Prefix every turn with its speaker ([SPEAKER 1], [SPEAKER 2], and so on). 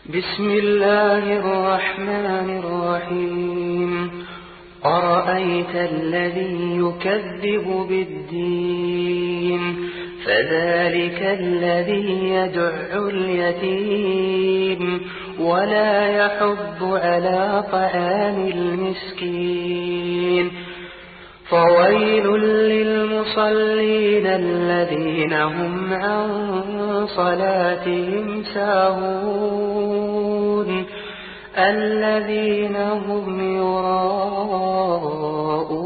[SPEAKER 1] بسم الله الرحمن الرحيم. أرأيت الذي يكذب بالدين فذلك الذي يدع اليتيم ولا يحض على طعام المسكين فويل للمصلين الذين هم عن صلاتهم ساهون الذين هم يراءون